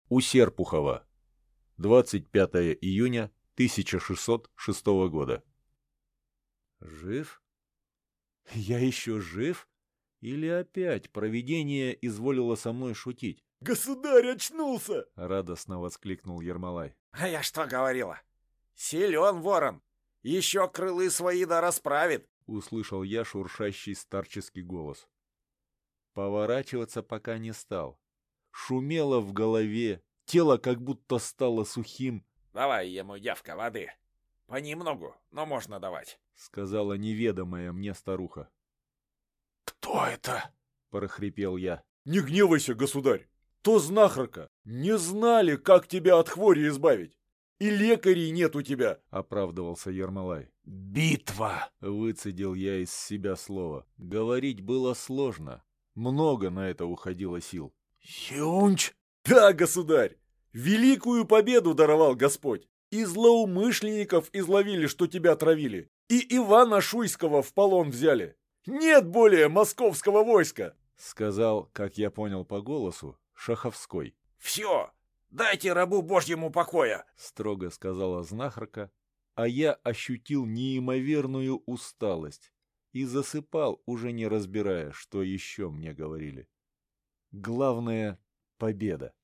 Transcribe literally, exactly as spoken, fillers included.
У Серпухова. двадцать пятое июня тысяча шестьсот шестого года. Жив? Я еще жив? Или опять провидение изволило со мной шутить? «Государь очнулся!» — радостно воскликнул Ермолай. «А я что говорила? Силен ворон! Еще крылы свои да расправит!» — услышал я шуршащий старческий голос. Поворачиваться пока не стал. Шумело в голове, тело как будто стало сухим. «Давай ему, девка, воды. Понемногу, но можно давать», — сказала неведомая мне старуха. «Кто это?» — прохрипел я. «Не гневайся, государь! То знахарка! Не знали, как тебя от хвори избавить! И лекарей нет у тебя!» — оправдывался Ермолай. «Битва!» — выцедил я из себя слово. Говорить было сложно. Много на это уходило сил. «Сюнч!» «Да, государь! Великую победу даровал Господь! И злоумышленников изловили, что тебя травили, и Ивана Шуйского в полон взяли! Нет более московского войска!» — сказал, как я понял по голосу, Шаховской. «Все! Дайте рабу Божьему покоя!» — строго сказала знахарка, а я ощутил неимоверную усталость и засыпал, уже не разбирая, что еще мне говорили. Главное — победа.